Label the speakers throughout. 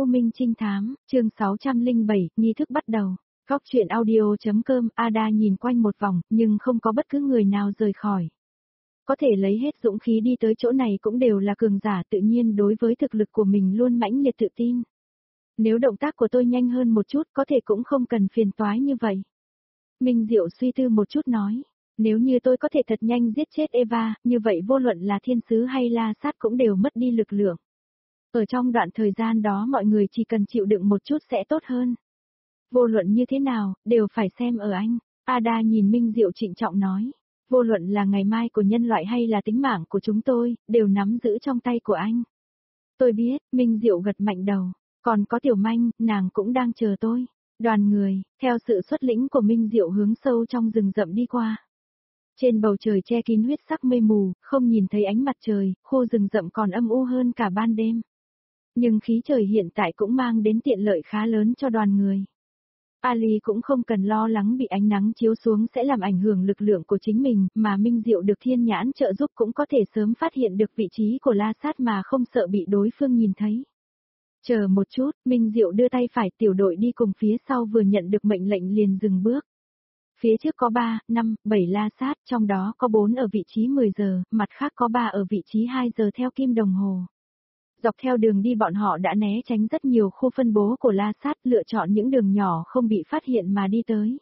Speaker 1: U Minh Trinh Thám, chương 607, nghi thức bắt đầu. Góc truyện audio.com, Ada nhìn quanh một vòng, nhưng không có bất cứ người nào rời khỏi. Có thể lấy hết dũng khí đi tới chỗ này cũng đều là cường giả, tự nhiên đối với thực lực của mình luôn mãnh liệt tự tin. Nếu động tác của tôi nhanh hơn một chút có thể cũng không cần phiền toái như vậy. Minh Diệu suy tư một chút nói, nếu như tôi có thể thật nhanh giết chết Eva, như vậy vô luận là thiên sứ hay la sát cũng đều mất đi lực lượng. Ở trong đoạn thời gian đó mọi người chỉ cần chịu đựng một chút sẽ tốt hơn. Vô luận như thế nào, đều phải xem ở anh. Ada nhìn Minh Diệu trịnh trọng nói, vô luận là ngày mai của nhân loại hay là tính mạng của chúng tôi, đều nắm giữ trong tay của anh. Tôi biết, Minh Diệu gật mạnh đầu, còn có Tiểu Manh, nàng cũng đang chờ tôi. Đoàn người, theo sự xuất lĩnh của Minh Diệu hướng sâu trong rừng rậm đi qua. Trên bầu trời che kín huyết sắc mây mù, không nhìn thấy ánh mặt trời, khu rừng rậm còn âm u hơn cả ban đêm. Nhưng khí trời hiện tại cũng mang đến tiện lợi khá lớn cho đoàn người. Ali cũng không cần lo lắng bị ánh nắng chiếu xuống sẽ làm ảnh hưởng lực lượng của chính mình, mà Minh Diệu được thiên nhãn trợ giúp cũng có thể sớm phát hiện được vị trí của la sát mà không sợ bị đối phương nhìn thấy. Chờ một chút, Minh Diệu đưa tay phải, tiểu đội đi cùng phía sau vừa nhận được mệnh lệnh liền dừng bước. Phía trước có 3, 5, 7 la sát, trong đó có 4 ở vị trí 10 giờ, mặt khác có 3 ở vị trí 2 giờ theo kim đồng hồ. Dọc theo đường đi bọn họ đã né tránh rất nhiều khu phân bố của la sát, lựa chọn những đường nhỏ không bị phát hiện mà đi tới.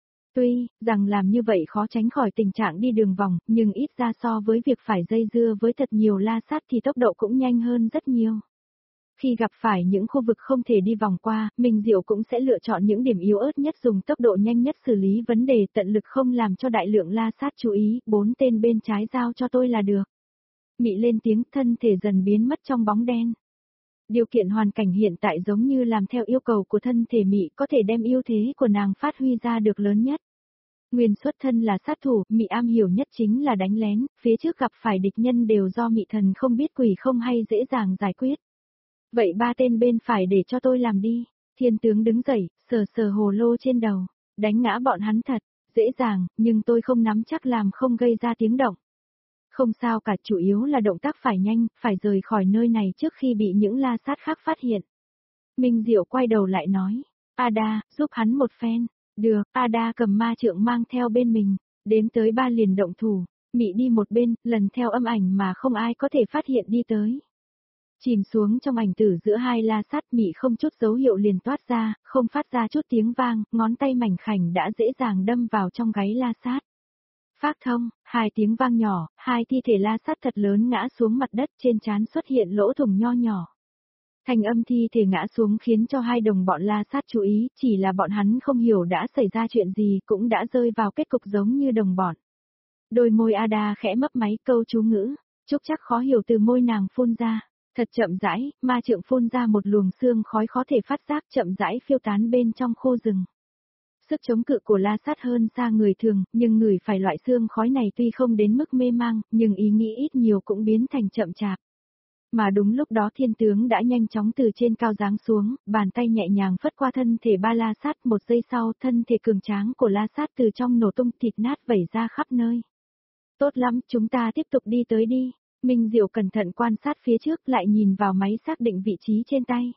Speaker 1: Tuy rằng làm như vậy khó tránh khỏi tình trạng đi đường vòng, nhưng ít ra so với việc phải dây dưa với thật nhiều la sát thì tốc độ cũng nhanh hơn rất nhiều. Khi gặp phải những khu vực không thể đi vòng qua, Minh Diệu cũng sẽ lựa chọn những điểm yếu ớt nhất, dùng tốc độ nhanh nhất xử lý vấn đề, tận lực không làm cho đại lượng la sát chú ý. 4 tên bên trái giao cho tôi là được. Mị lên tiếng, thân thể dần biến mất trong bóng đen. Điều kiện hoàn cảnh hiện tại giống như làm theo yêu cầu của thân thể Mị, có thể đem ưu thế của nàng phát huy ra được lớn nhất. Nguyên xuất thân là sát thủ, Mị am hiểu nhất chính là đánh lén, phía trước gặp phải địch nhân đều do Mị thần không biết quỷ không hay dễ dàng giải quyết. Vậy 3 tên bên phải để cho tôi làm đi. Thiên tướng đứng dậy, sờ sờ hồ lô trên đầu, đánh ngã bọn hắn thật, dễ dàng, nhưng tôi không nắm chắc làm không gây ra tiếng động. Không sao cả, chủ yếu là động tác phải nhanh, phải rời khỏi nơi này trước khi bị những la sát khác phát hiện. Minh Diệu quay đầu lại nói, Ada, giúp hắn một phen. Được, Ada cầm ma trượng mang theo bên mình, đếm tới 3 liền động thủ, Mị đi một bên, lần theo âm ảnh mà không ai có thể phát hiện đi tới. Chìm xuống trong ảnh tử giữa hai la sát, Mị không chút dấu hiệu liền toát ra, không phát ra chút tiếng vang, ngón tay mảnh khảnh đã dễ dàng đâm vào trong gáy la sát. Phác thông, 2 tiếng vang nhỏ, 2 thi thể la sát thật lớn ngã xuống mặt đất, trên trán xuất hiện lỗ thủng nho nhỏ. Thành âm thi thể ngã xuống khiến cho 2 đồng bọn la sát chú ý, chỉ là bọn hắn không hiểu đã xảy ra chuyện gì, cũng đã rơi vào kết cục giống như đồng bọn. Đôi môi Ada khẽ mấp máy câu chú ngữ, Trúc chắc khó hiểu từ môi nàng phun ra. Thật chậm rãi, ma trượng phun ra một luồng xương khói khó thể phát giác, chậm rãi phiêu tán bên trong khu rừng. Sức chống cự của la sát hơn xa người thường, nhưng người phải loại xương khói này tuy không đến mức mê mang, nhưng ý nghĩ ít nhiều cũng biến thành chậm chạp. Mà đúng lúc đó thiên tướng đã nhanh chóng từ trên cao giáng xuống, bàn tay nhẹ nhàng phất qua thân thể 3 la sát, 1 giây sau thân thể cường tráng của la sát từ trong nổ tung, thịt nát vẩy ra khắp nơi. Tốt lắm, chúng ta tiếp tục đi tới đi. Minh Diệu cẩn thận quan sát phía trước, lại nhìn vào máy xác định vị trí trên tay.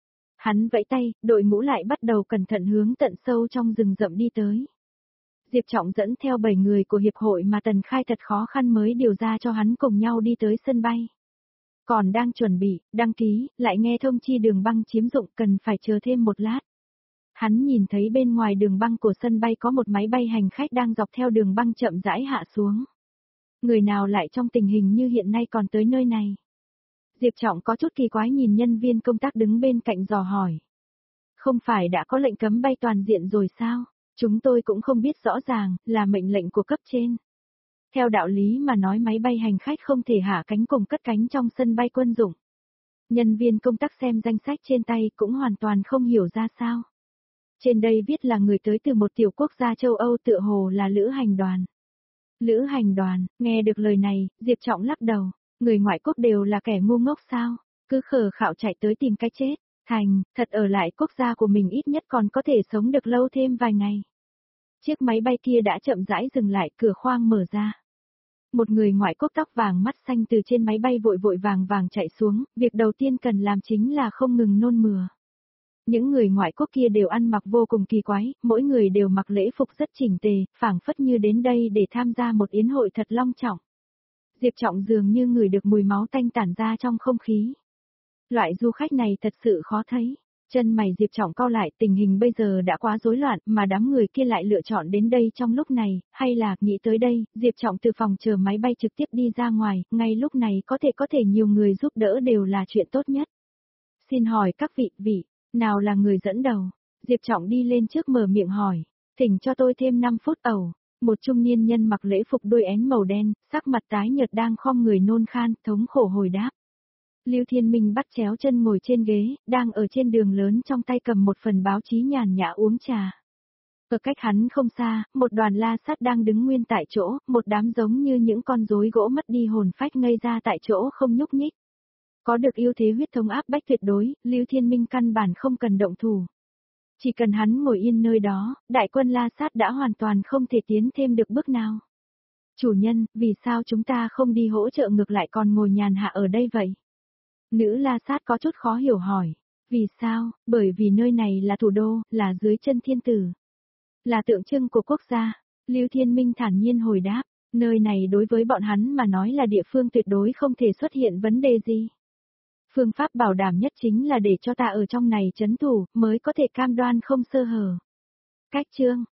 Speaker 1: Hắn vẫy tay, đội ngũ lại bắt đầu cẩn thận hướng tận sâu trong rừng rậm đi tới. Diệp Trọng dẫn theo 7 người của hiệp hội mà Tần Khai thật khó khăn mới điều ra cho hắn cùng nhau đi tới sân bay. Còn đang chuẩn bị, đăng ký, lại nghe thông chi đường băng chiếm dụng, cần phải chờ thêm một lát. Hắn nhìn thấy bên ngoài đường băng của sân bay có một máy bay hành khách đang dọc theo đường băng chậm rãi hạ xuống. Người nào lại trong tình hình như hiện nay còn tới nơi này? Diệp Trọng có chút kỳ quái nhìn nhân viên công tác đứng bên cạnh dò hỏi. Không phải đã có lệnh cấm bay toàn diện rồi sao? Chúng tôi cũng không biết rõ ràng, là mệnh lệnh của cấp trên. Theo đạo lý mà nói máy bay hành khách không thể hạ cánh cùng cất cánh trong sân bay quân dụng. Nhân viên công tác xem danh sách trên tay cũng hoàn toàn không hiểu ra sao. Trên đây viết là người tới từ một tiểu quốc gia châu Âu, tựa hồ là lữ hành đoàn. Lữ hành đoàn, nghe được lời này, Diệp Trọng lắc đầu, người ngoại quốc đều là kẻ ngu ngốc sao, cứ khờ khạo chạy tới tìm cái chết, thật ở lại quốc gia của mình ít nhất còn có thể sống được lâu thêm vài ngày. Chiếc máy bay kia đã chậm rãi dừng lại, cửa khoang mở ra. Một người ngoại quốc tóc vàng mắt xanh từ trên máy bay vội vàng chạy xuống, việc đầu tiên cần làm chính là không ngừng nôn mửa. Những người ngoại quốc kia đều ăn mặc vô cùng kỳ quái, mỗi người đều mặc lễ phục rất chỉnh tề, phảng phất như đến đây để tham gia một yến hội thật long trọng. Diệp Trọng dường như ngửi được mùi máu tanh tản ra trong không khí. Loại du khách này thật sự khó thấy. Chân mày Diệp Trọng cau lại, tình hình bây giờ đã quá rối loạn mà đám người kia lại lựa chọn đến đây trong lúc này, hay là, nghĩ tới đây, Diệp Trọng từ phòng chờ máy bay trực tiếp đi ra ngoài, ngay lúc này có thể nhiều người giúp đỡ đều là chuyện tốt nhất. Xin hỏi các vị, nào là người dẫn đầu? Diệp Trọng đi lên trước mở miệng hỏi, thỉnh cho tôi thêm 5 phút ẩu. Một trung niên nhân mặc lễ phục đuôi én màu đen, sắc mặt tái nhợt đang khom người nôn khan, thống khổ hồi đáp. Lưu Thiên Minh bắt chéo chân ngồi trên ghế, đang ở trên đường lớn trong tay cầm một phần báo chí nhàn nhã uống trà. Ở cách hắn không xa, một đoàn la sát đang đứng nguyên tại chỗ, một đám giống như những con rối gỗ mất đi hồn phách ngây ra tại chỗ không nhúc nhích. Có được ưu thế huyết thống áp bách tuyệt đối, Lưu Thiên Minh căn bản không cần động thủ. Chỉ cần hắn ngồi yên nơi đó, đại quân la sát đã hoàn toàn không thể tiến thêm được bước nào. Chủ nhân, vì sao chúng ta không đi hỗ trợ ngược lại còn ngồi nhàn hạ ở đây vậy? Nữ la sát có chút khó hiểu hỏi. Vì sao? Bởi vì nơi này là thủ đô, là dưới chân thiên tử. Là tượng trưng của quốc gia. Lưu Thiên Minh thản nhiên hồi đáp. Nơi này đối với bọn hắn mà nói là địa phương tuyệt đối không thể xuất hiện vấn đề gì. Phương pháp bảo đảm nhất chính là để cho ta ở trong này trấn thủ, mới có thể cam đoan không sơ hở. Cách chương